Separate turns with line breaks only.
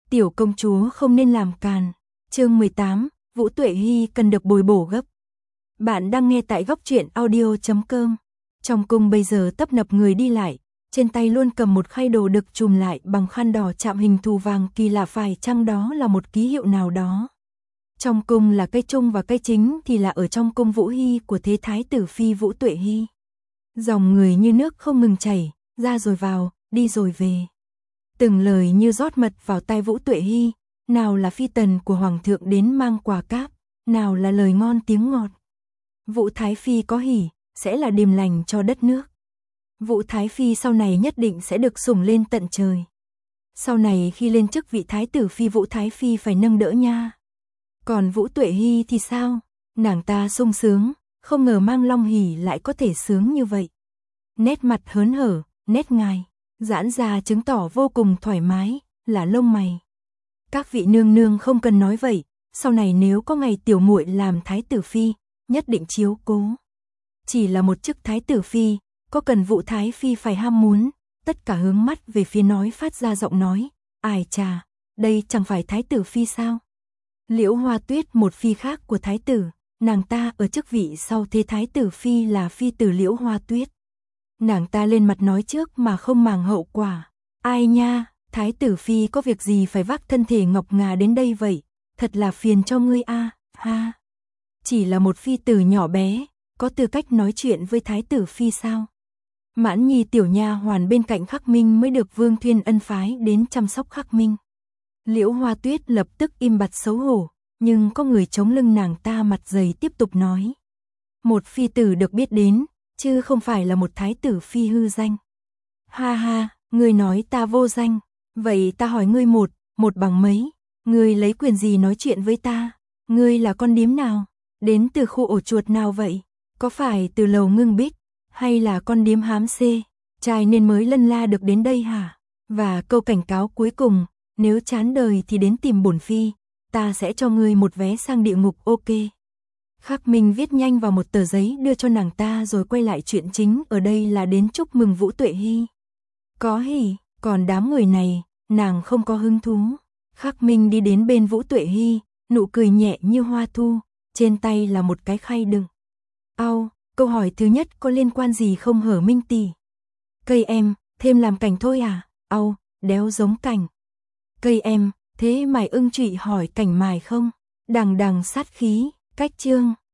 Tiểu công chúa không nên làm càn. Chương 18, Vũ Tuệ Hy cần được bồi bổ gấp. Bạn đang nghe tại Góc Truyện Audio.com. Trong cung bây giờ tấp nập người đi lại, trên tay luôn cầm một khay đồ được trùm lại bằng khăn đỏ chạm hình thù vàng kỳ lạ, phải chăng đó là một ký hiệu nào đó. Trong cung là cây trung và cây chính thì là ở trong cung Vũ Hy của thế thái tử phi Vũ Tuệ Hy. Dòng người như nước không ngừng chảy, ra rồi vào, đi rồi về. Từng lời như rót mật vào tai Vũ Tuệ Hy, nào là phi tần của hoàng thượng đến mang quà cáp, nào là lời ngon tiếng ngọt. Vũ Thái Phi có hỉ, sẽ là điềm lành cho đất nước. Vũ Thái Phi sau này nhất định sẽ được sủng lên tận trời. Sau này khi lên chức vị Thái tử Phi, Vũ Thái Phi phải nâng đỡ nha. Còn Vũ Tuệ Hy thì sao? Nàng ta sung sướng, không ngờ mang long hỉ lại có thể sướng như vậy. Nét mặt hớn hở, nét ngài giãn ra chứng tỏ vô cùng thoải mái, là lông mày. Các vị nương nương không cần nói vậy, sau này nếu có ngày tiểu muội làm Thái tử Phi, nhất định chiếu cố. Chỉ là một chức Thái tử Phi, có cần Vũ Thái Phi phải ham muốn, tất cả hướng mắt về phía nói phát ra giọng nói, ai chà, đây chẳng phải Thái tử Phi sao? Liễu Hoa Tuyết, một phi khác của Thái tử, nàng ta ở chức vị sau thế Thái tử Phi là phi tử Liễu Hoa Tuyết. Nàng ta lên mặt nói trước mà không màng hậu quả. Ai nha, Thái tử Phi có việc gì phải vác thân thể ngọc ngà đến đây vậy, thật là phiền cho ngươi a, ha. Chỉ là một phi tử nhỏ bé, có tư cách nói chuyện với Thái tử Phi sao? Mãn Nhi tiểu nha hoàn bên cạnh Khắc Minh mới được Vương Thuyên ân phái đến chăm sóc Khắc Minh. Liễu Hoa Tuyết lập tức im bặt xấu hổ, nhưng có người chống lưng nàng ta mặt dày tiếp tục nói. Một phi tử được biết đến, chứ không phải là một Thái tử Phi hư danh. Ha ha, ngươi nói ta vô danh, vậy ta hỏi ngươi một bằng mấy, ngươi lấy quyền gì nói chuyện với ta? Ngươi là con điếm nào? Đến từ khu ổ chuột nào vậy? Có phải từ lầu Ngưng Bích, hay là con điếm hám xê, trai nên mới lân la được đến đây hả? Và câu cảnh cáo cuối cùng, nếu chán đời thì đến tìm bổn phi, ta sẽ cho ngươi một vé sang địa ngục, ok. Khắc Minh viết nhanh vào một tờ giấy đưa cho nàng ta rồi quay lại chuyện chính, ở đây là đến chúc mừng Vũ Tuệ Hy. Có hỉ, còn đám người này, nàng không có hứng thú. Khắc Minh đi đến bên Vũ Tuệ Hy, nụ cười nhẹ như hoa thu, trên tay là một cái khay đựng. Ao, câu hỏi thứ nhất có liên quan gì không hở Minh tỷ? Cây em, thêm làm cảnh thôi à? Ao, đéo giống cảnh. Cây em, thế mày ưng trụy hỏi cảnh mài không? Đằng đằng sát khí, cách chương.